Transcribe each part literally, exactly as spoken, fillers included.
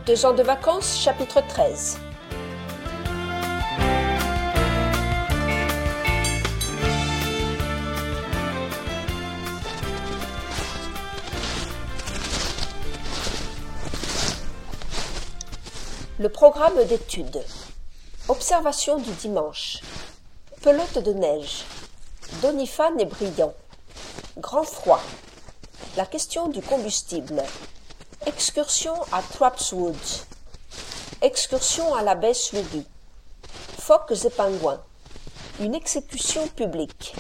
Deux ans de vacances, chapitre treize. Le programme d'études. Observation du dimanche. Pelote de neige. Doniphan est brillant. Grand froid. La question du combustible. Excursion à Trapp's Woods. Excursion à la baie Swiggy. Phoques et pingouins. Une exécution publique.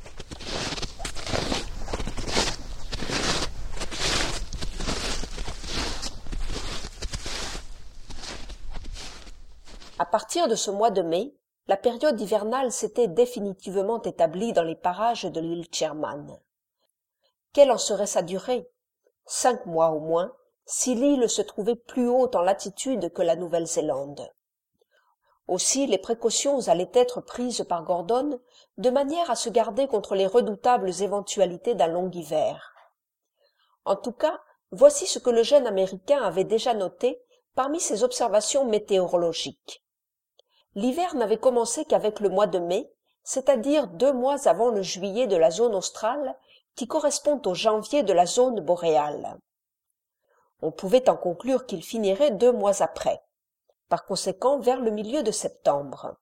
À partir de ce mois de mai, la période hivernale s'était définitivement établie dans les parages de l'île Sherman. Quelle en serait sa durée? Cinq mois au moins, si l'île se trouvait plus haut en latitude que la Nouvelle-Zélande. Aussi les précautions allaient être prises par Gordon de manière à se garder contre les redoutables éventualités d'un long hiver. En tout cas, voici ce que le jeune Américain avait déjà noté parmi ses observations météorologiques. L'hiver n'avait commencé qu'avec le mois de mai, c'est-à-dire deux mois avant le juillet de la zone australe, qui correspond au janvier de la zone boréale. On pouvait en conclure qu'il finirait deux mois après, par conséquent vers le milieu de septembre.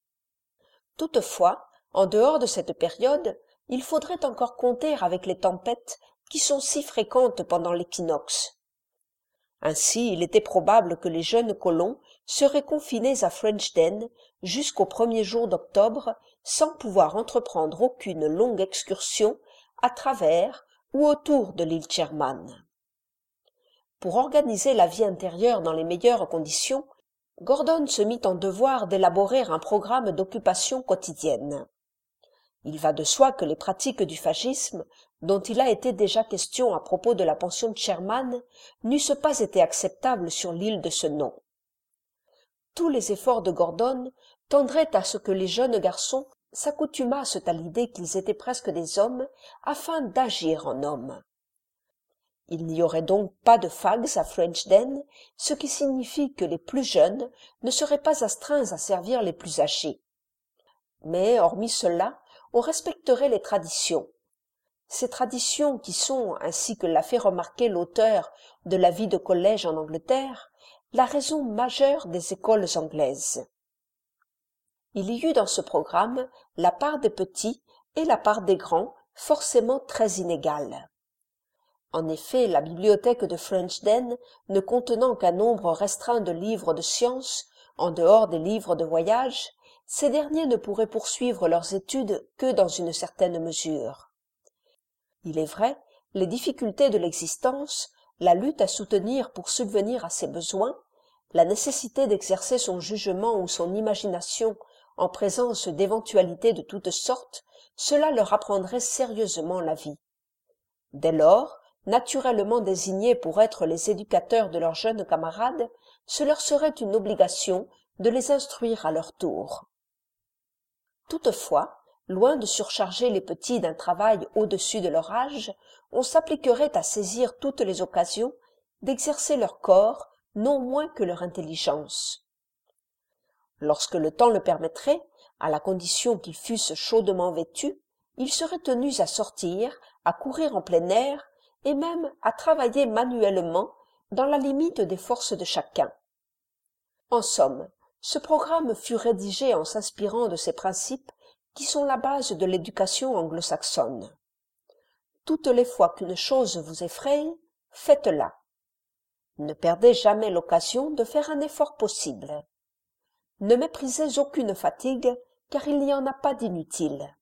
Toutefois, en dehors de cette période, il faudrait encore compter avec les tempêtes qui sont si fréquentes pendant l'équinoxe. Ainsi, il était probable que les jeunes colons seraient confinés à Frenchden jusqu'au premier jour d'octobre sans pouvoir entreprendre aucune longue excursion à travers ou autour de l'île Sherman. Pour organiser la vie intérieure dans les meilleures conditions, Gordon se mit en devoir d'élaborer un programme d'occupation quotidienne. Il va de soi que les pratiques du fascisme, dont il a été déjà question à propos de la pension de Sherman, n'eussent pas été acceptables sur l'île de ce nom. Tous les efforts de Gordon tendraient à ce que les jeunes garçons s'accoutumassent à l'idée qu'ils étaient presque des hommes afin d'agir en hommes. Il n'y aurait donc pas de fags à Frenchden, ce qui signifie que les plus jeunes ne seraient pas astreints à servir les plus âgés. Mais, hormis cela, on respecterait les traditions. Ces traditions qui sont, ainsi que l'a fait remarquer l'auteur de la vie de collège en Angleterre, la raison majeure des écoles anglaises. Il y eut dans ce programme la part des petits et la part des grands, forcément très inégale. En effet, la bibliothèque de Frenchden, ne contenant qu'un nombre restreint de livres de sciences, en dehors des livres de voyage, ces derniers ne pourraient poursuivre leurs études que dans une certaine mesure. Il est vrai, les difficultés de l'existence, la lutte à soutenir pour subvenir à ses besoins, la nécessité d'exercer son jugement ou son imagination en présence d'éventualités de toutes sortes, cela leur apprendrait sérieusement la vie. Dès lors, naturellement désignés pour être les éducateurs de leurs jeunes camarades, ce leur serait une obligation de les instruire à leur tour. Toutefois, loin de surcharger les petits d'un travail au-dessus de leur âge, on s'appliquerait à saisir toutes les occasions d'exercer leur corps non moins que leur intelligence. Lorsque le temps le permettrait, à la condition qu'ils fussent chaudement vêtus, ils seraient tenus à sortir, à courir en plein air, et même à travailler manuellement dans la limite des forces de chacun. En somme, ce programme fut rédigé en s'inspirant de ces principes qui sont la base de l'éducation anglo-saxonne. Toutes les fois qu'une chose vous effraie, faites-la. Ne perdez jamais l'occasion de faire un effort possible. Ne méprisez aucune fatigue, car il n'y en a pas d'inutile.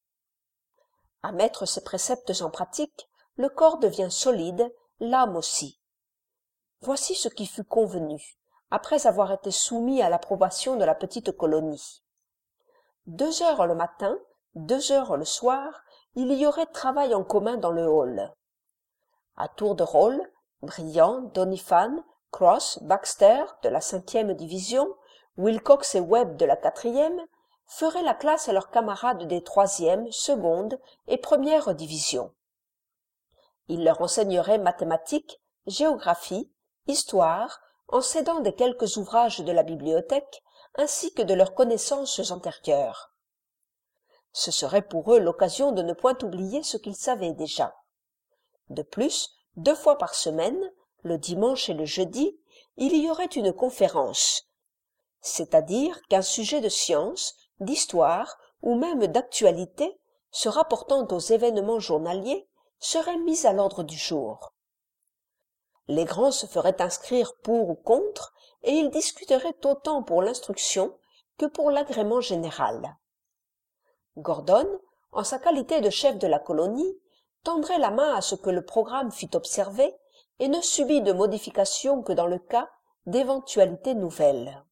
À mettre ces préceptes en pratique, le corps devient solide, l'âme aussi. Voici ce qui fut convenu, après avoir été soumis à l'approbation de la petite colonie. Deux heures le matin, deux heures le soir, il y aurait travail en commun dans le hall. À tour de rôle, Briand, Doniphan, Cross, Baxter de la cinquième division, Wilcox et Webb de la quatrième, feraient la classe à leurs camarades des troisième, seconde et première divisions. Ils leur enseigneraient mathématiques, géographie, histoire, en s'aidant des quelques ouvrages de la bibliothèque ainsi que de leurs connaissances antérieures. Ce serait pour eux l'occasion de ne point oublier ce qu'ils savaient déjà. De plus, deux fois par semaine, le dimanche et le jeudi, il y aurait une conférence, c'est-à-dire qu'un sujet de science, d'histoire ou même d'actualité, se rapportant aux événements journaliers, serait mis à l'ordre du jour. Les grands se feraient inscrire pour ou contre, et ils discuteraient autant pour l'instruction que pour l'agrément général. Gordon, en sa qualité de chef de la colonie, tendrait la main à ce que le programme fût observé et ne subît de modification que dans le cas d'éventualités nouvelles.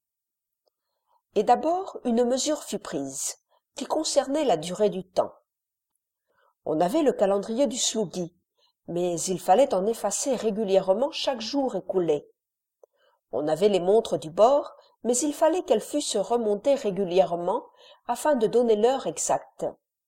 Et d'abord une mesure fut prise, qui concernait la durée du temps. On avait le calendrier du Sloogy, mais il fallait en effacer régulièrement chaque jour écoulé. On avait les montres du bord, mais il fallait qu'elles fussent remontées régulièrement afin de donner l'heure exacte.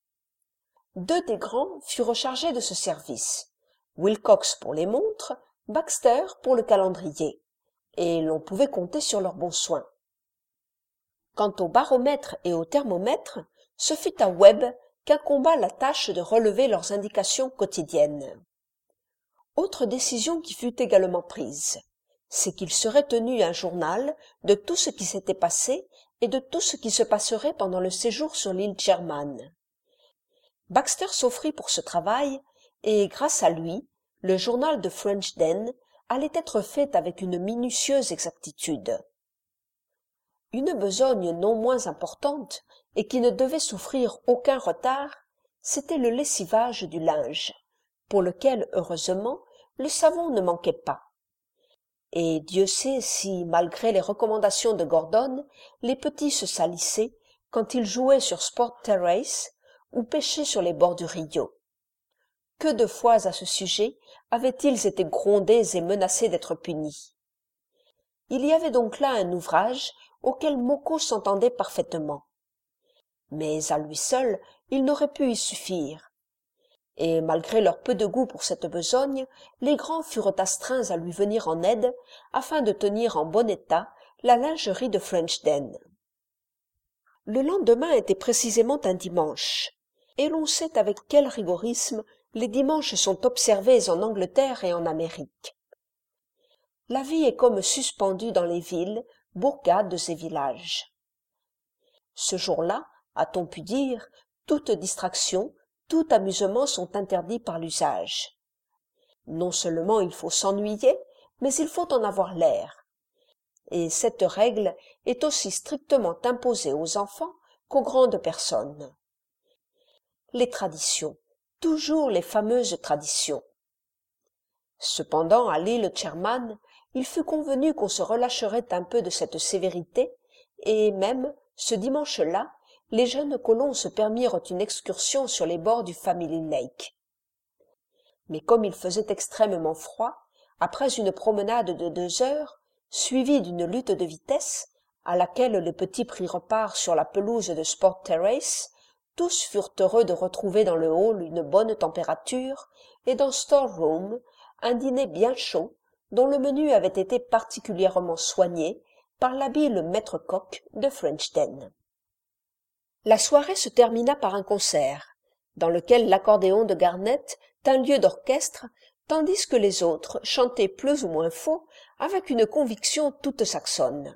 Deux des grands furent chargés de ce service, Wilcox pour les montres, Baxter pour le calendrier, et l'on pouvait compter sur leur bon soin. Quant au baromètre et au thermomètre, ce fut à Webb qu'incomba la tâche de relever leurs indications quotidiennes. Autre décision qui fut également prise, c'est qu'il serait tenu un journal de tout ce qui s'était passé et de tout ce qui se passerait pendant le séjour sur l'île Sherman. Baxter s'offrit pour ce travail, et grâce à lui, le journal de French Den allait être fait avec une minutieuse exactitude. Une besogne non moins importante, et qui ne devait souffrir aucun retard, c'était le lessivage du linge, pour lequel, heureusement, le savon ne manquait pas. Et Dieu sait si, malgré les recommandations de Gordon, les petits se salissaient quand ils jouaient sur Sport Terrace ou pêchaient sur les bords du Rio. Que de fois à ce sujet avaient-ils été grondés et menacés d'être punis. Il y avait donc là un ouvrage auquel Moko s'entendait parfaitement. Mais à lui seul, il n'aurait pu y suffire. Et malgré leur peu de goût pour cette besogne, les grands furent astreints à lui venir en aide afin de tenir en bon état la lingerie de French Den. Le lendemain était précisément un dimanche, et l'on sait avec quel rigorisme les dimanches sont observés en Angleterre et en Amérique. La vie est comme suspendue dans les villes, bourgades et villages. Ce jour-là, a-t-on pu dire, toute distraction, tout amusement sont interdits par l'usage. Non seulement il faut s'ennuyer, mais il faut en avoir l'air. Et cette règle est aussi strictement imposée aux enfants qu'aux grandes personnes. Les traditions, toujours les fameuses traditions. Cependant, à l'île Sherman, il fut convenu qu'on se relâcherait un peu de cette sévérité, et même, ce dimanche-là, les jeunes colons se permirent une excursion sur les bords du Family Lake. Mais comme il faisait extrêmement froid, après une promenade de deux heures, suivie d'une lutte de vitesse, à laquelle les petits prirent part sur la pelouse de Sport Terrace, tous furent heureux de retrouver dans le hall une bonne température, et dans Store Room, un dîner bien chaud, dont le menu avait été particulièrement soigné par l'habile maître coq de French Den. La soirée se termina par un concert, dans lequel l'accordéon de Garnett tint lieu d'orchestre, tandis que les autres chantaient plus ou moins faux, avec une conviction toute saxonne.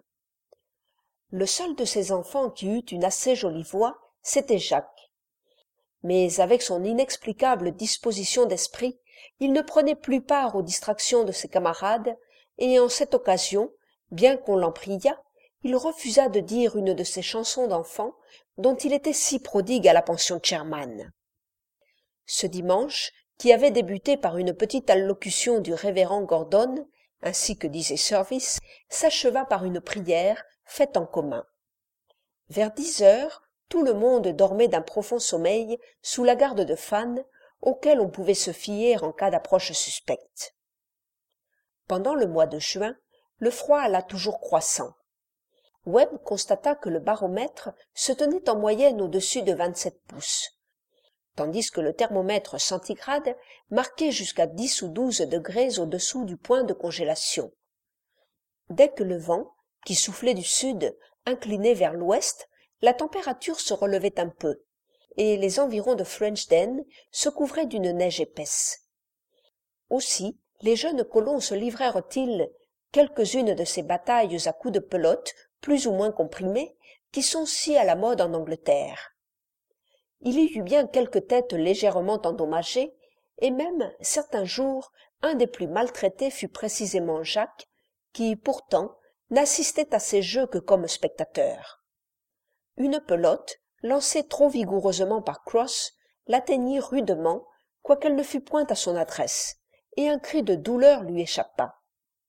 Le seul de ses enfants qui eut une assez jolie voix, c'était Jacques. Mais avec son inexplicable disposition d'esprit, il ne prenait plus part aux distractions de ses camarades, et en cette occasion, bien qu'on l'en priât, il refusa de dire une de ces chansons d'enfants dont il était si prodigue à la pension Sherman. Ce dimanche, qui avait débuté par une petite allocution du révérend Gordon, ainsi que disait Service, s'acheva par une prière faite en commun. Vers dix heures, tout le monde dormait d'un profond sommeil sous la garde de Fan, auquel on pouvait se fier en cas d'approche suspecte. Pendant le mois de juin, le froid alla toujours croissant. Webb constata que le baromètre se tenait en moyenne au-dessus de vingt-sept pouces, tandis que le thermomètre centigrade marquait jusqu'à dix ou douze degrés au-dessous du point de congélation. Dès que le vent, qui soufflait du sud, inclinait vers l'ouest, la température se relevait un peu, et les environs de Frenchden se couvraient d'une neige épaisse. Aussi, les jeunes colons se livrèrent-ils quelques-unes de ces batailles à coups de pelote, plus ou moins comprimées, qui sont si à la mode en Angleterre. Il y eut bien quelques têtes légèrement endommagées, et même, certains jours, un des plus maltraités fut précisément Jacques, qui, pourtant, n'assistait à ces jeux que comme spectateur. Une pelote, lancée trop vigoureusement par Cross, l'atteignit rudement, quoiqu'elle ne fût point à son adresse, et un cri de douleur lui échappa.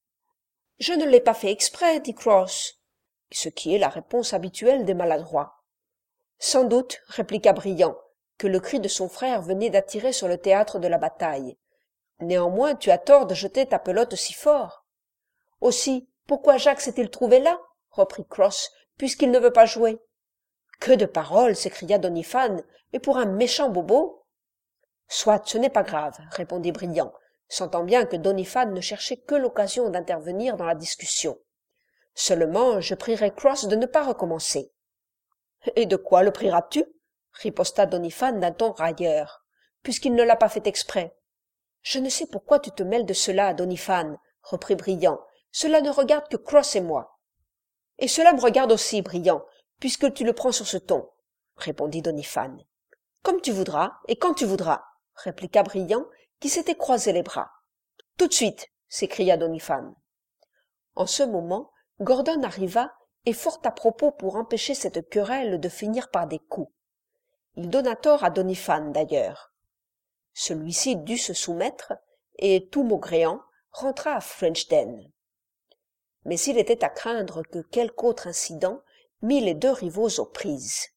« Je ne l'ai pas fait exprès, dit Cross, ce qui est la réponse habituelle des maladroits. « Sans doute, répliqua Briand, que le cri de son frère venait d'attirer sur le théâtre de la bataille. Néanmoins, tu as tort de jeter ta pelote si fort. Aussi, pourquoi Jacques s'est-il trouvé là, reprit Cross, puisqu'il ne veut pas jouer? Que de paroles, s'écria Doniphan, et pour un méchant bobo. Soit, ce n'est pas grave, répondit Briand, sentant bien que Doniphan ne cherchait que l'occasion d'intervenir dans la discussion. Seulement, je prierai Cross de ne pas recommencer. Et de quoi le prieras-tu? Riposta Doniphan d'un ton railleur, puisqu'il ne l'a pas fait exprès. Je ne sais pourquoi tu te mêles de cela, Doniphan, reprit Briand. Cela ne regarde que Cross et moi. Et cela me regarde aussi, Briand, puisque tu le prends sur ce ton, répondit Doniphan. Comme tu voudras, et quand tu voudras, répliqua Briand, qui s'était croisé les bras. Tout de suite, s'écria Doniphan. En ce moment, Gordon arriva, et fort à propos pour empêcher cette querelle de finir par des coups. Il donna tort à Doniphan, d'ailleurs. Celui-ci dut se soumettre, et, tout maugréant, rentra à Frenchden. Mais il était à craindre que quelque autre incident mit les deux rivaux aux prises.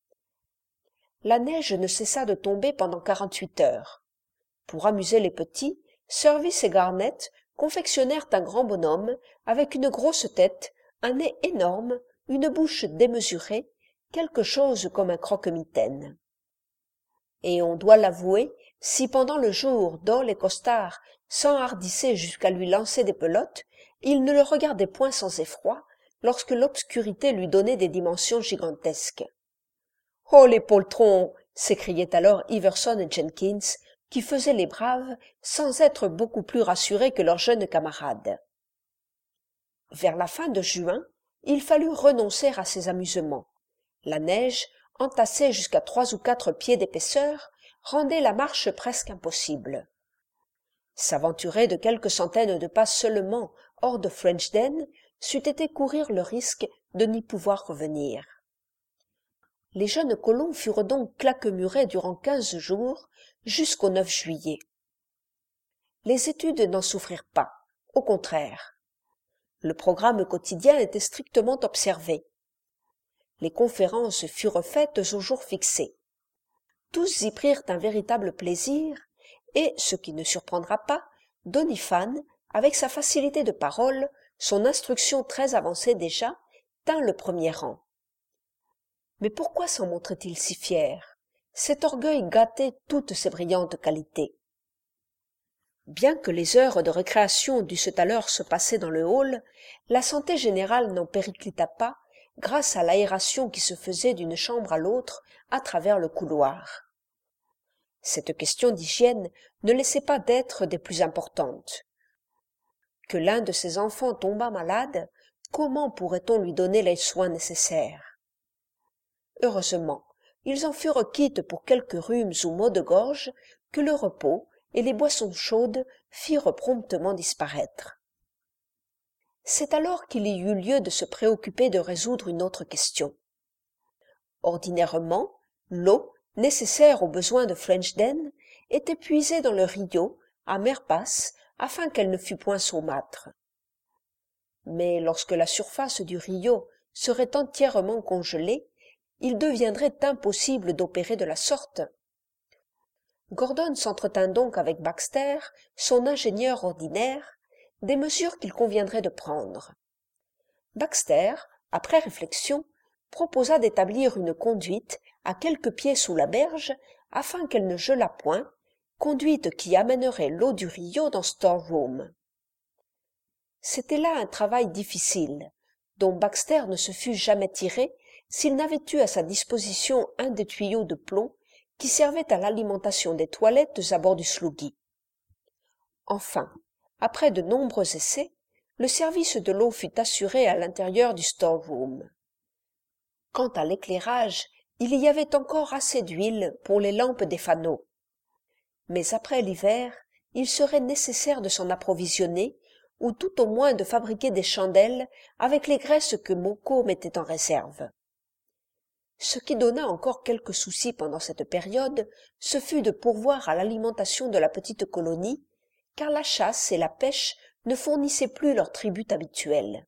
La neige ne cessa de tomber pendant quarante-huit heures. Pour amuser les petits, Service et Garnett confectionnèrent un grand bonhomme avec une grosse tête, un nez énorme, une bouche démesurée, quelque chose comme un croque-mitaine. Et on doit l'avouer, si pendant le jour Dole et Costard s'enhardissaient jusqu'à lui lancer des pelotes, il ne le regardait point sans effroi, lorsque l'obscurité lui donnait des dimensions gigantesques. « Oh, les poltrons !» s'écriaient alors Iverson et Jenkins, qui faisaient les braves sans être beaucoup plus rassurés que leurs jeunes camarades. Vers la fin de juin, il fallut renoncer à ces amusements. La neige, entassée jusqu'à trois ou quatre pieds d'épaisseur, rendait la marche presque impossible. S'aventurer de quelques centaines de pas seulement hors de Frenchden c'eût été courir le risque de n'y pouvoir revenir. Les jeunes colons furent donc claquemurés durant quinze jours, jusqu'au neuf juillet. Les études n'en souffrirent pas, au contraire. Le programme quotidien était strictement observé. Les conférences furent faites au jour fixé. Tous y prirent un véritable plaisir, et, ce qui ne surprendra pas, Doniphan, avec sa facilité de parole, son instruction très avancée déjà, tint le premier rang. Mais pourquoi s'en montrait-il si fier? Cet orgueil gâtait toutes ses brillantes qualités. Bien que les heures de récréation dussent alors se passer dans le hall, la santé générale n'en périclita pas, grâce à l'aération qui se faisait d'une chambre à l'autre à travers le couloir. Cette question d'hygiène ne laissait pas d'être des plus importantes. Que l'un de ses enfants tombât malade, comment pourrait-on lui donner les soins nécessaires? Heureusement, ils en furent quittes pour quelques rhumes ou maux de gorge que le repos et les boissons chaudes firent promptement disparaître. C'est alors qu'il y eut lieu de se préoccuper de résoudre une autre question. Ordinairement, l'eau, nécessaire aux besoins de Frenchden, était puisée dans le Rio, à mer basse, afin qu'elle ne fût point saumâtre. Mais lorsque la surface du Rio serait entièrement congelée, il deviendrait impossible d'opérer de la sorte. Gordon s'entretint donc avec Baxter, son ingénieur ordinaire, des mesures qu'il conviendrait de prendre. Baxter, après réflexion, proposa d'établir une conduite à quelques pieds sous la berge afin qu'elle ne gelât point, conduite qui amènerait l'eau du Rio dans Storeroom. C'était là un travail difficile, dont Baxter ne se fût jamais tiré s'il n'avait eu à sa disposition un des tuyaux de plomb qui servait à l'alimentation des toilettes à bord du Sloogie. Enfin, après de nombreux essais, le service de l'eau fut assuré à l'intérieur du store-room. Quant à l'éclairage, il y avait encore assez d'huile pour les lampes des fanaux. Mais après l'hiver, il serait nécessaire de s'en approvisionner, ou tout au moins de fabriquer des chandelles avec les graisses que Moko mettait en réserve. Ce qui donna encore quelques soucis pendant cette période, ce fut de pourvoir à l'alimentation de la petite colonie, car la chasse et la pêche ne fournissaient plus leur tribut habituel.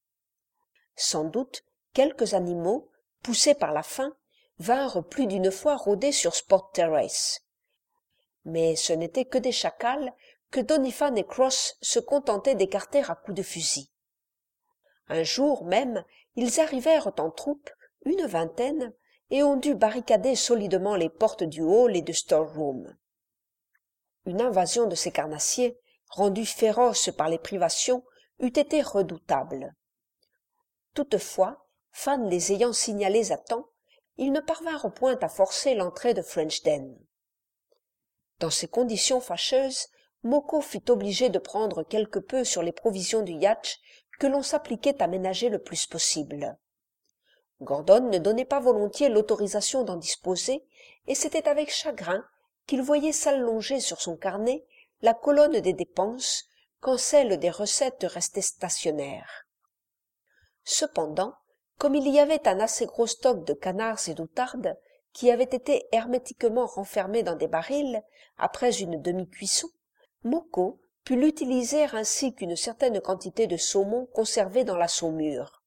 Sans doute, quelques animaux, poussés par la faim, vinrent plus d'une fois rôder sur Sport Terrace. Mais ce n'étaient que des chacals que Doniphan et Cross se contentaient d'écarter à coups de fusil. Un jour même, ils arrivèrent en troupe, une vingtaine, et on dut barricader solidement les portes du hall et du store-room. Une invasion de ces carnassiers, rendue féroce par les privations, eût été redoutable. Toutefois, Fan les ayant signalés à temps, ils ne parvinrent point à forcer l'entrée de French Den. Dans ces conditions fâcheuses, Moko fut obligé de prendre quelque peu sur les provisions du yacht que l'on s'appliquait à ménager le plus possible. Gordon ne donnait pas volontiers l'autorisation d'en disposer, et c'était avec chagrin qu'il voyait s'allonger sur son carnet la colonne des dépenses quand celle des recettes restait stationnaire. Cependant, comme il y avait un assez gros stock de canards et d'outardes qui avaient été hermétiquement renfermés dans des barils après une demi-cuisson, Moko put l'utiliser ainsi qu'une certaine quantité de saumon conservé dans la saumure.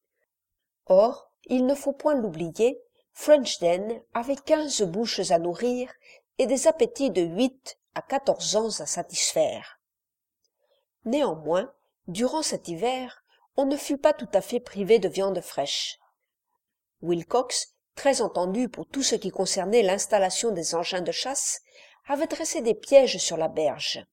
Or, il ne faut point l'oublier, French Den avait quinze bouches à nourrir et des appétits de huit à quatorze ans à satisfaire. Néanmoins, durant cet hiver, on ne fut pas tout à fait privé de viande fraîche. Wilcox, très entendu pour tout ce qui concernait l'installation des engins de chasse, avait dressé des pièges sur la berge.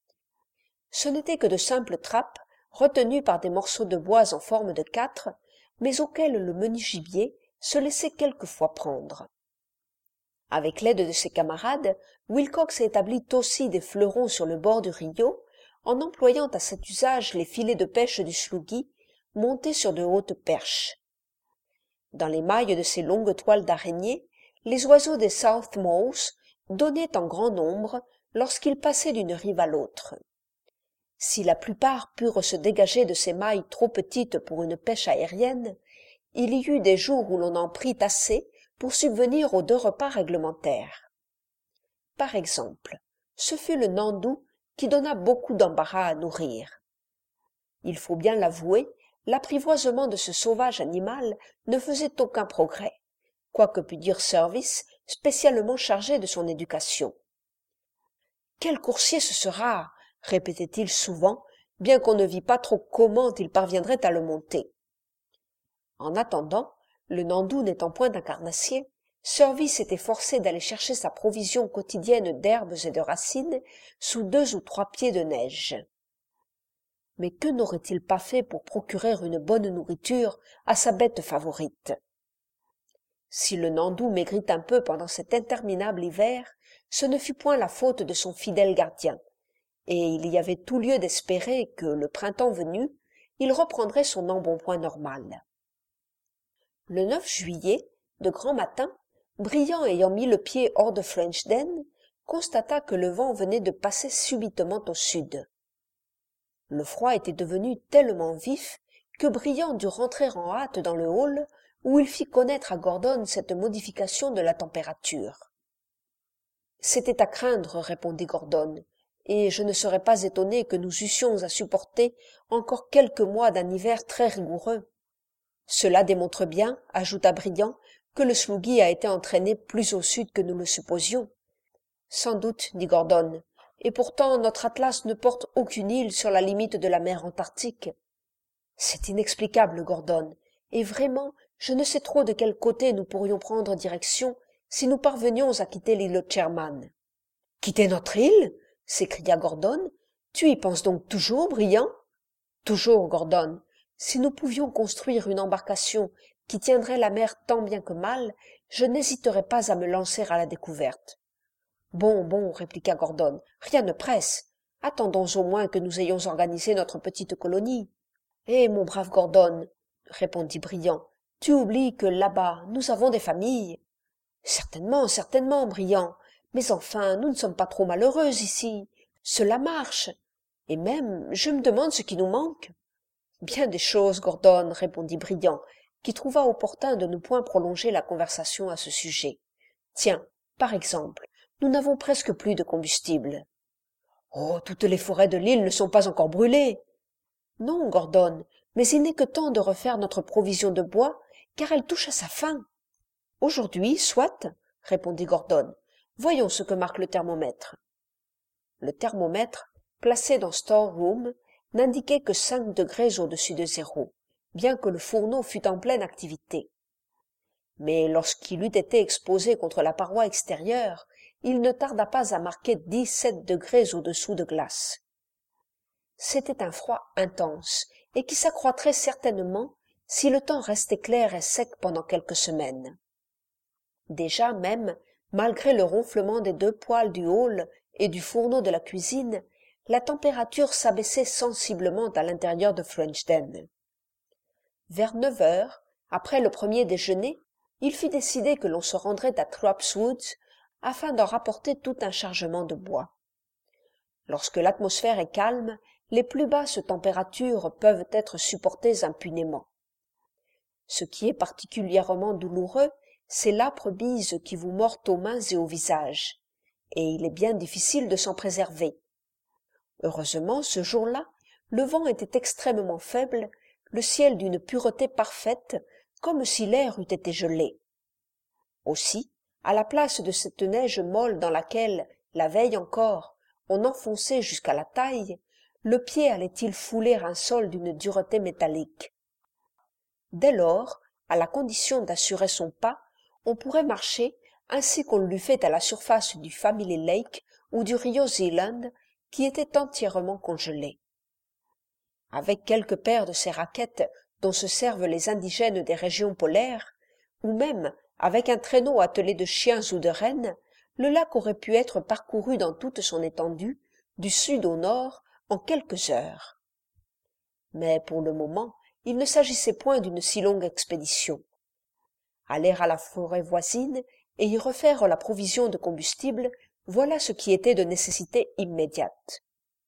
Ce n'étaient que de simples trappes, retenues par des morceaux de bois en forme de quatre, mais auxquels le menu gibier se laissait quelquefois prendre. Avec l'aide de ses camarades, Wilcox établit aussi des fleurons sur le bord du Rio, en employant à cet usage les filets de pêche du Sloogie, montés sur de hautes perches. Dans les mailles de ces longues toiles d'araignée, les oiseaux des South Mouse donnaient en grand nombre lorsqu'ils passaient d'une rive à l'autre. Si la plupart purent se dégager de ces mailles trop petites pour une pêche aérienne, il y eut des jours où l'on en prit assez pour subvenir aux deux repas réglementaires. Par exemple, ce fut le nandou qui donna beaucoup d'embarras à nourrir. Il faut bien l'avouer, l'apprivoisement de ce sauvage animal ne faisait aucun progrès, quoique pût dire Service, spécialement chargé de son éducation. « Quel coursier ce sera !» répétait-il souvent, bien qu'on ne vît pas trop comment il parviendrait à le monter. En attendant, le nandou n'étant point un carnassier, Service était forcé d'aller chercher sa provision quotidienne d'herbes et de racines sous deux ou trois pieds de neige. Mais que n'aurait-il pas fait pour procurer une bonne nourriture à sa bête favorite? Si le nandou maigrit un peu pendant cet interminable hiver, ce ne fut point la faute de son fidèle gardien, et il y avait tout lieu d'espérer que, le printemps venu, il reprendrait son embonpoint normal. Le neuf juillet, de grand matin, Briand ayant mis le pied hors de French Den, constata que le vent venait de passer subitement au sud. Le froid était devenu tellement vif que Briand dut rentrer en hâte dans le hall, où il fit connaître à Gordon cette modification de la température. « C'était à craindre, répondit Gordon, et je ne serais pas étonné que nous eussions à supporter encore quelques mois d'un hiver très rigoureux. Cela démontre bien, ajouta Briand, que le Sloogie a été entraîné plus au sud que nous le supposions. Sans doute, dit Gordon, et pourtant notre atlas ne porte aucune île sur la limite de la mer Antarctique. C'est inexplicable, Gordon, et vraiment, je ne sais trop de quel côté nous pourrions prendre direction si nous parvenions à quitter l'île Sherman. Quitter notre île? S'écria Gordon. Tu y penses donc toujours, Briand? Toujours, Gordon. Si nous pouvions construire une embarcation qui tiendrait la mer tant bien que mal, je n'hésiterais pas à me lancer à la découverte. Bon, bon, répliqua Gordon, rien ne presse. Attendons au moins que nous ayons organisé notre petite colonie. Eh, mon brave Gordon, répondit Briand, tu oublies que là-bas, nous avons des familles. Certainement, certainement, Briand, mais enfin, nous ne sommes pas trop malheureuses ici. Cela marche. Et même, je me demande ce qui nous manque. Bien des choses, Gordon, répondit Briand, qui trouva opportun de ne point prolonger la conversation à ce sujet. Tiens, par exemple, nous n'avons presque plus de combustible. Oh, toutes les forêts de l'île ne sont pas encore brûlées. Non, Gordon, mais il n'est que temps de refaire notre provision de bois, car elle touche à sa fin. Aujourd'hui, soit, répondit Gordon. Voyons ce que marque le thermomètre. Le thermomètre, placé dans store-room, n'indiquait que cinq degrés au-dessus de zéro, bien que le fourneau fût en pleine activité. Mais lorsqu'il eut été exposé contre la paroi extérieure, il ne tarda pas à marquer dix-sept degrés au-dessous de glace. C'était un froid intense, et qui s'accroîtrait certainement si le temps restait clair et sec pendant quelques semaines. Déjà même, malgré le ronflement des deux poêles du hall et du fourneau de la cuisine, la température s'abaissait sensiblement à l'intérieur de Frenchden. Vers neuf heures, après le premier déjeuner, il fut décidé que l'on se rendrait à Throppswoods afin d'en rapporter tout un chargement de bois. Lorsque l'atmosphère est calme, les plus basses températures peuvent être supportées impunément. Ce qui est particulièrement douloureux, c'est l'âpre bise qui vous mord aux mains et au visage, et il est bien difficile de s'en préserver. Heureusement, ce jour-là, le vent était extrêmement faible, le ciel d'une pureté parfaite, comme si l'air eût été gelé. Aussi, à la place de cette neige molle dans laquelle, la veille encore, on enfonçait jusqu'à la taille, le pied allait-il fouler un sol d'une dureté métallique. Dès lors, à la condition d'assurer son pas, on pourrait marcher ainsi qu'on l'eût fait à la surface du Family Lake ou du Rio Zealand, qui était entièrement congelé. Avec quelques paires de ces raquettes dont se servent les indigènes des régions polaires, ou même avec un traîneau attelé de chiens ou de rennes, le lac aurait pu être parcouru dans toute son étendue, du sud au nord, en quelques heures. Mais pour le moment, il ne s'agissait point d'une si longue expédition. Aller à la forêt voisine et y refaire la provision de combustible, voilà ce qui était de nécessité immédiate.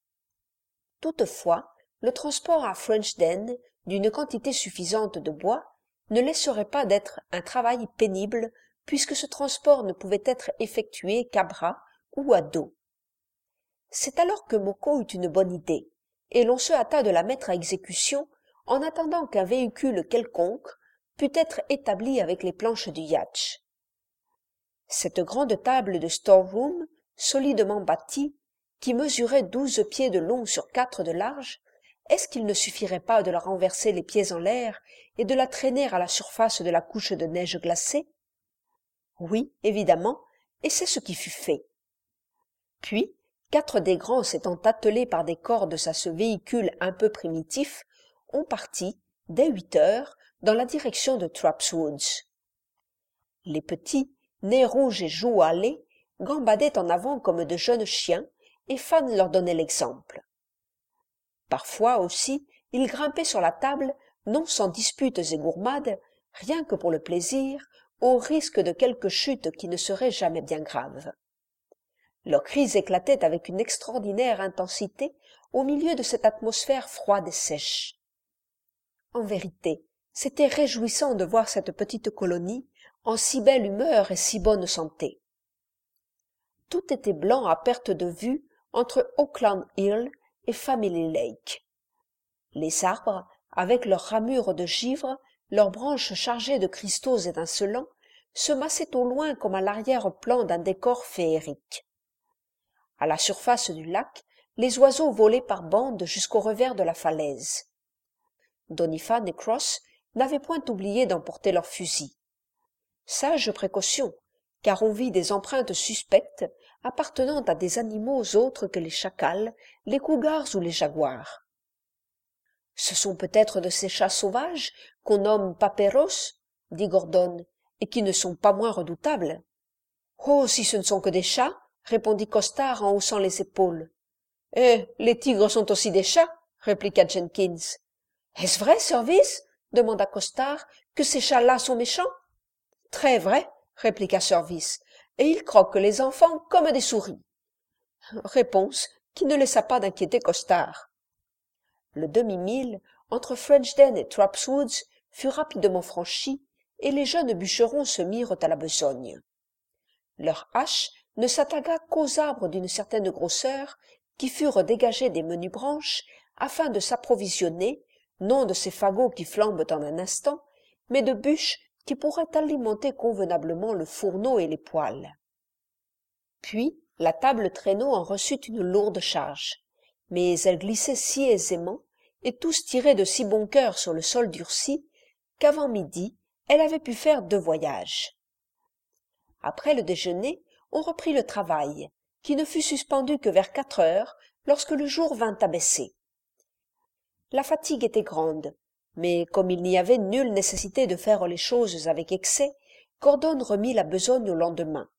Toutefois, le transport à Frenchden d'une quantité suffisante de bois ne laisserait pas d'être un travail pénible, puisque ce transport ne pouvait être effectué qu'à bras ou à dos. C'est alors que Moko eut une bonne idée, et l'on se hâta de la mettre à exécution en attendant qu'un véhicule quelconque pût être établi avec les planches du yacht. Cette grande table de store-room, solidement bâtie, qui mesurait douze pieds de long sur quatre de large, est-ce qu'il ne suffirait pas de la renverser les pieds en l'air et de la traîner à la surface de la couche de neige glacée? Oui, évidemment, et c'est ce qui fut fait. Puis, quatre des grands s'étant attelés par des cordes à ce véhicule un peu primitif, on partit, dès huit heures, dans la direction de Throppswoods. Les petits, nez rouges et joues hâlées, gambadaient en avant comme de jeunes chiens, et Fan leur donnait l'exemple. Parfois aussi, ils grimpaient sur la table, non sans disputes et gourmades, rien que pour le plaisir, au risque de quelque chute qui ne serait jamais bien grave. Leurs cris éclataient avec une extraordinaire intensité au milieu de cette atmosphère froide et sèche. En vérité, c'était réjouissant de voir cette petite colonie en si belle humeur et si bonne santé. Tout était blanc à perte de vue entre Auckland Hill et Family Lake. Les arbres, avec leurs ramures de givre, leurs branches chargées de cristaux étincelants, se massaient au loin comme à l'arrière-plan d'un décor féerique. À la surface du lac, les oiseaux volaient par bandes jusqu'au revers de la falaise. Doniphan et Cross n'avaient point oublié d'emporter leurs fusils. Sage précaution, car on vit des empreintes suspectes appartenant à des animaux autres que les chacals, les cougars ou les jaguars. Ce sont peut-être de ces chats sauvages qu'on nomme paperos, dit Gordon, et qui ne sont pas moins redoutables. Oh, si ce ne sont que des chats, répondit Costard en haussant les épaules. Eh, les tigres sont aussi des chats, répliqua Jenkins. Est-ce vrai, Service? demanda Costard, que ces chats-là sont méchants? Très vrai, répliqua Service, et ils croquent les enfants comme des souris. Réponse qui ne laissa pas d'inquiéter Costard. Le demi-mille entre Frenchden et Trapp's Woods fut rapidement franchi, et les jeunes bûcherons se mirent à la besogne. Leur hache ne s'attaqua qu'aux arbres d'une certaine grosseur qui furent dégagés des menues branches afin de s'approvisionner, non de ces fagots qui flambent en un instant, mais de bûches qui pourraient alimenter convenablement le fourneau et les poêles. Puis la table traîneau en reçut une lourde charge, mais elle glissait si aisément et tous tiraient de si bon cœur sur le sol durci qu'avant midi elle avait pu faire deux voyages. Après le déjeuner, on reprit le travail, qui ne fut suspendu que vers quatre heures, lorsque le jour vint à baisser. La fatigue était grande, mais comme il n'y avait nulle nécessité de faire les choses avec excès, Gordon remit la besogne au lendemain.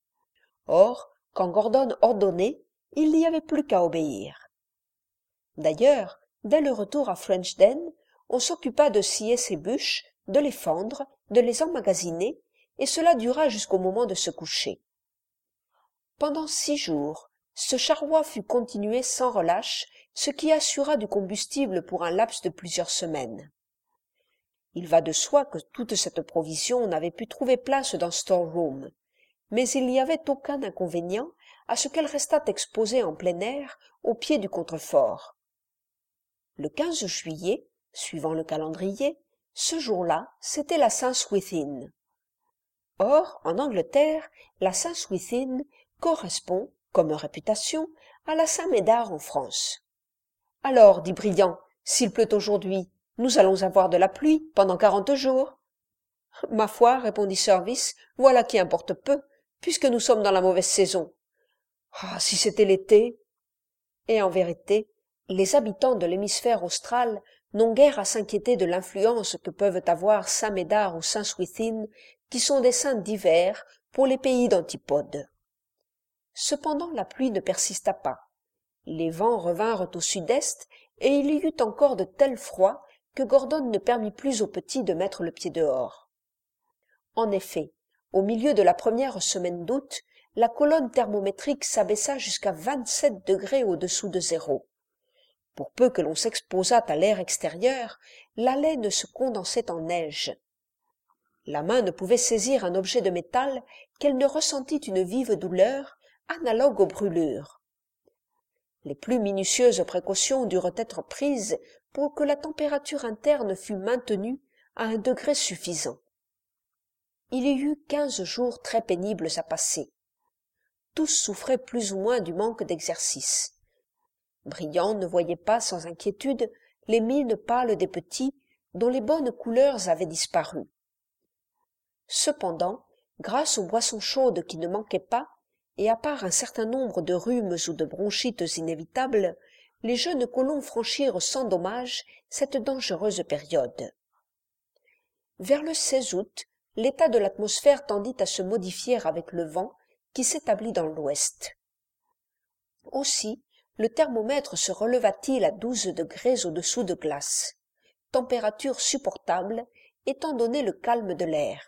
Or, quand Gordon ordonnait, il n'y avait plus qu'à obéir. D'ailleurs, dès le retour à Frenchden, on s'occupa de scier ces bûches, de les fendre, de les emmagasiner, et cela dura jusqu'au moment de se coucher. Pendant six jours, ce charroi fut continué sans relâche, ce qui assura du combustible pour un laps de plusieurs semaines. Il va de soi que toute cette provision n'avait pu trouver place dans store-room, mais il n'y avait aucun inconvénient à ce qu'elle restât exposée en plein air au pied du contrefort. Le quinze juillet, suivant le calendrier, ce jour-là, c'était la Saint-Swithin. Or, en Angleterre, la Saint-Swithin correspond, comme réputation, à la Saint-Médard en France. Alors, dit Briand, s'il pleut aujourd'hui, nous allons avoir de la pluie pendant quarante jours. Ma foi, répondit Service, voilà qui importe peu, puisque nous sommes dans la mauvaise saison. Ah, si c'était l'été! Et en vérité, les habitants de l'hémisphère austral n'ont guère à s'inquiéter de l'influence que peuvent avoir Saint-Médard ou Saint-Swithin, qui sont des saints d'hiver pour les pays d'antipodes. Cependant la pluie ne persista pas. Les vents revinrent au sud-est, et il y eut encore de tels froids que Gordon ne permit plus aux petits de mettre le pied dehors. En effet, au milieu de la première semaine d'août, la colonne thermométrique s'abaissa jusqu'à vingt-sept degrés au-dessous de zéro. Pour peu que l'on s'exposât à l'air extérieur, la laine se condensait en neige. La main ne pouvait saisir un objet de métal qu'elle ne ressentît une vive douleur, analogue aux brûlures. Les plus minutieuses précautions durent être prises pour que la température interne fût maintenue à un degré suffisant. Il y eut quinze jours très pénibles à passer. Tous souffraient plus ou moins du manque d'exercice. Briand ne voyait pas sans inquiétude les mines pâles des petits, dont les bonnes couleurs avaient disparu. Cependant, grâce aux boissons chaudes qui ne manquaient pas, et à part un certain nombre de rhumes ou de bronchites inévitables, les jeunes colons franchirent sans dommage cette dangereuse période. Vers le seize août, l'état de l'atmosphère tendit à se modifier avec le vent qui s'établit dans l'ouest. Aussi, le thermomètre se releva-t-il à douze degrés au-dessous de glace, température supportable étant donné le calme de l'air.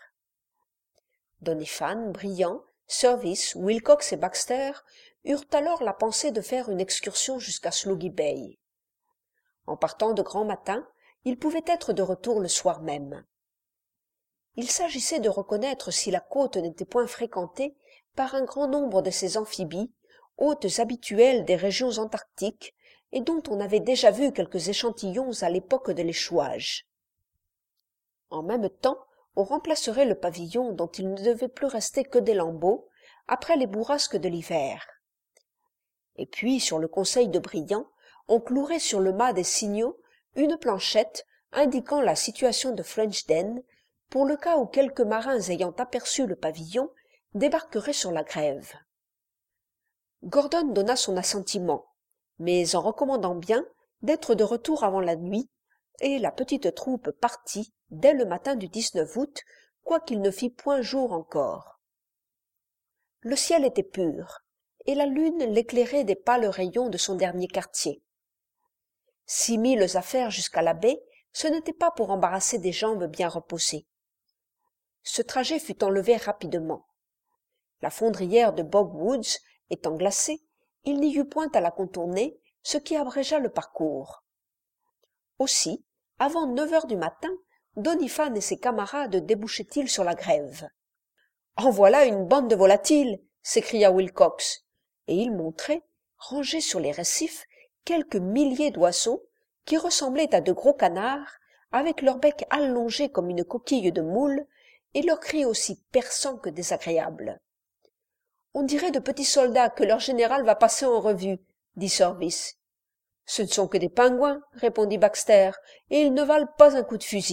Doniphan, Briand, Service, Wilcox et Baxter eurent alors la pensée de faire une excursion jusqu'à Sloggy Bay. En partant de grand matin, ils pouvaient être de retour le soir même. Il s'agissait de reconnaître si la côte n'était point fréquentée par un grand nombre de ces amphibies, hôtes habituels des régions antarctiques et dont on avait déjà vu quelques échantillons à l'époque de l'échouage. En même temps, on remplacerait le pavillon dont il ne devait plus rester que des lambeaux, après les bourrasques de l'hiver. Et puis, sur le conseil de Briand, on clouerait sur le mât des signaux une planchette indiquant la situation de Frenchden, pour le cas où quelques marins ayant aperçu le pavillon débarqueraient sur la grève. Gordon donna son assentiment, mais en recommandant bien d'être de retour avant la nuit, et la petite troupe partit dès le matin du dix-neuf août, quoiqu'il ne fît point jour encore. Le ciel était pur, et la lune l'éclairait des pâles rayons de son dernier quartier. Six milles à faire jusqu'à la baie, ce n'était pas pour embarrasser des jambes bien reposées. Ce trajet fut enlevé rapidement. La fondrière de Bog Woods étant glacée, il n'y eut point à la contourner, ce qui abrégea le parcours. Aussi, avant neuf heures du matin, Doniphan et ses camarades débouchaient-ils sur la grève. « En voilà une bande de volatiles !» s'écria Wilcox, et il montrait, rangés sur les récifs, quelques milliers d'oiseaux qui ressemblaient à de gros canards, avec leurs becs allongés comme une coquille de moule et leurs cris aussi perçants que désagréables. « On dirait de petits soldats que leur général va passer en revue, » dit Service. « Ce ne sont que des pingouins, » répondit Baxter, « et ils ne valent pas un coup de fusil. »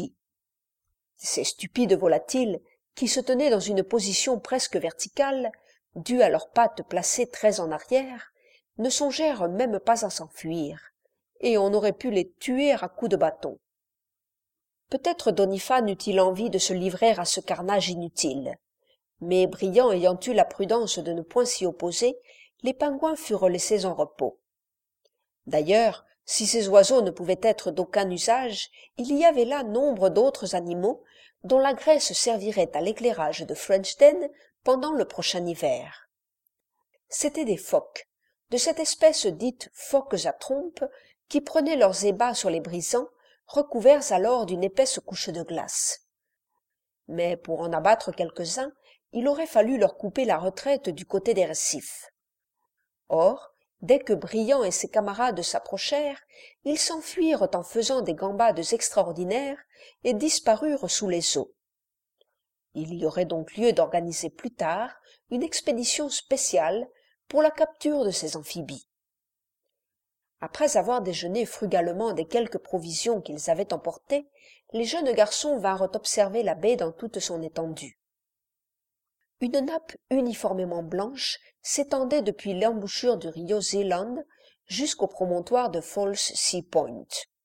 Ces stupides volatiles, qui se tenaient dans une position presque verticale, due à leurs pattes placées très en arrière, ne songèrent même pas à s'enfuir, et on aurait pu les tuer à coups de bâton. Peut-être Doniphan eut-il envie de se livrer à ce carnage inutile, mais Briand ayant eu la prudence de ne point s'y opposer, les pingouins furent laissés en repos. D'ailleurs, si ces oiseaux ne pouvaient être d'aucun usage, il y avait là nombre d'autres animaux dont la graisse servirait à l'éclairage de Frenchden pendant le prochain hiver. C'étaient des phoques, de cette espèce dite phoques à trompe, qui prenaient leurs ébats sur les brisants, recouverts alors d'une épaisse couche de glace. Mais pour en abattre quelques-uns, il aurait fallu leur couper la retraite du côté des récifs. Or, dès que Briand et ses camarades s'approchèrent, ils s'enfuirent en faisant des gambades extraordinaires et disparurent sous les eaux. Il y aurait donc lieu d'organiser plus tard une expédition spéciale pour la capture de ces amphibies. Après avoir déjeuné frugalement des quelques provisions qu'ils avaient emportées, les jeunes garçons vinrent observer la baie dans toute son étendue. Une nappe uniformément blanche s'étendait depuis l'embouchure du rio Zeeland jusqu'au promontoire de False Sea Point.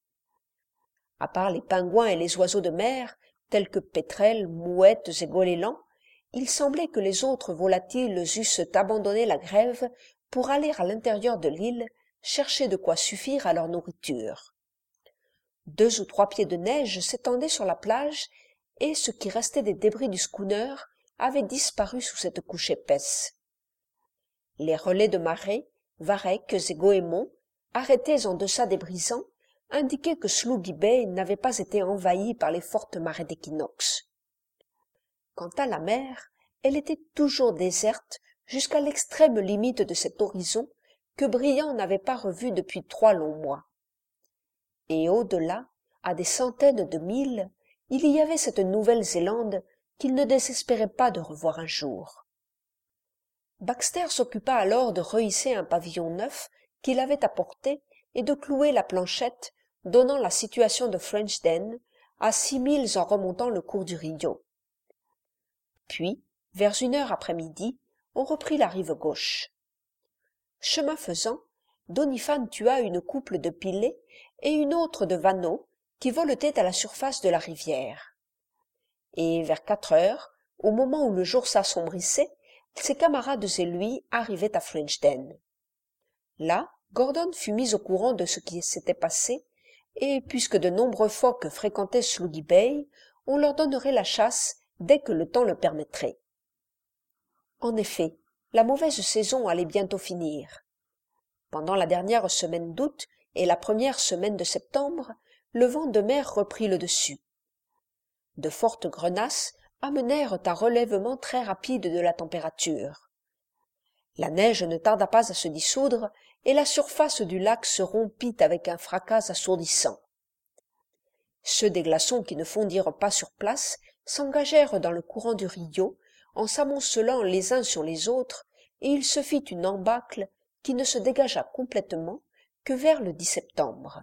À part les pingouins et les oiseaux de mer, tels que pétrels, mouettes et goélands, il semblait que les autres volatiles eussent abandonné la grève pour aller à l'intérieur de l'île chercher de quoi suffire à leur nourriture. Deux ou trois pieds de neige s'étendaient sur la plage, et ce qui restait des débris du schooner avait disparu sous cette couche épaisse. Les relais de marée, varechs et goémons, arrêtés en deçà des brisants, indiquaient que Sloogy Bay n'avait pas été envahie par les fortes marées d'équinoxe. Quant à la mer, elle était toujours déserte jusqu'à l'extrême limite de cet horizon que Briand n'avait pas revu depuis trois longs mois. Et au-delà, à des centaines de milles, il y avait cette Nouvelle-Zélande qu'il ne désespérait pas de revoir un jour. Baxter s'occupa alors de rehisser un pavillon neuf qu'il avait apporté et de clouer la planchette donnant la situation de Frenchden à six milles en remontant le cours du Rio. Puis, vers une heure après-midi, on reprit la rive gauche. Chemin faisant, Doniphan tua une couple de pilets et une autre de vanneaux qui voletaient à la surface de la rivière. Et vers quatre heures, au moment où le jour s'assombrissait, ses camarades et lui arrivaient à Frenchden. Là, Gordon fut mis au courant de ce qui s'était passé, et puisque de nombreux phoques fréquentaient Sloogy Bay, on leur donnerait la chasse dès que le temps le permettrait. En effet, la mauvaise saison allait bientôt finir. Pendant la dernière semaine d'août et la première semaine de septembre, le vent de mer reprit le dessus. De fortes grenasses amenèrent un relèvement très rapide de la température. La neige ne tarda pas à se dissoudre, et la surface du lac se rompit avec un fracas assourdissant. Ceux des glaçons qui ne fondirent pas sur place s'engagèrent dans le courant du Rio, en s'amoncelant les uns sur les autres, et il se fit une embâcle qui ne se dégagea complètement que vers le dix septembre.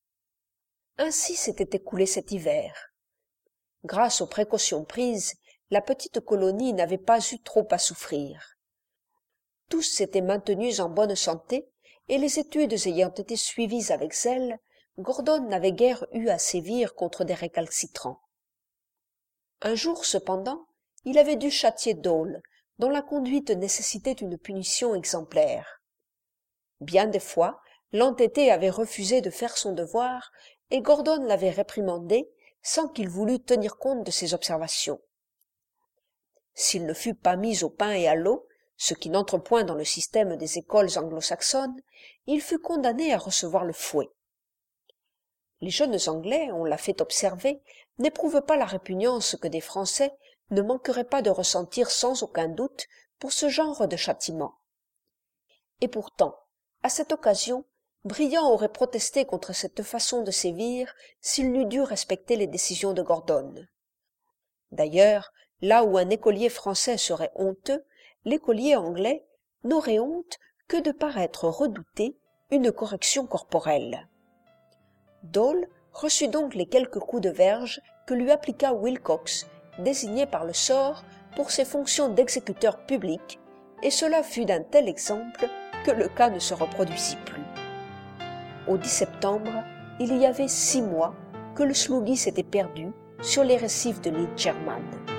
Ainsi s'était écoulé cet hiver. Grâce aux précautions prises, la petite colonie n'avait pas eu trop à souffrir. Tous s'étaient maintenus en bonne santé, et les études ayant été suivies avec zèle, Gordon n'avait guère eu à sévir contre des récalcitrants. Un jour cependant, il avait dû châtier Dole, dont la conduite nécessitait une punition exemplaire. Bien des fois, l'entêté avait refusé de faire son devoir, et Gordon l'avait réprimandé sans qu'il voulût tenir compte de ses observations. S'il ne fut pas mis au pain et à l'eau, ce qui n'entre point dans le système des écoles anglo-saxonnes, il fut condamné à recevoir le fouet. Les jeunes Anglais, on l'a fait observer, n'éprouvent pas la répugnance que des Français ne manqueraient pas de ressentir sans aucun doute pour ce genre de châtiment. Et pourtant, à cette occasion, Briand aurait protesté contre cette façon de sévir s'il n'eût dû respecter les décisions de Gordon. D'ailleurs, là où un écolier français serait honteux, l'écolier anglais n'aurait honte que de paraître redouter une correction corporelle. Dole reçut donc les quelques coups de verge que lui appliqua Wilcox, désigné par le sort pour ses fonctions d'exécuteur public, et cela fut d'un tel exemple que le cas ne se reproduisit plus. Au dix septembre, il y avait six mois que le Slougis s'était perdu sur les récifs de l'île Germane.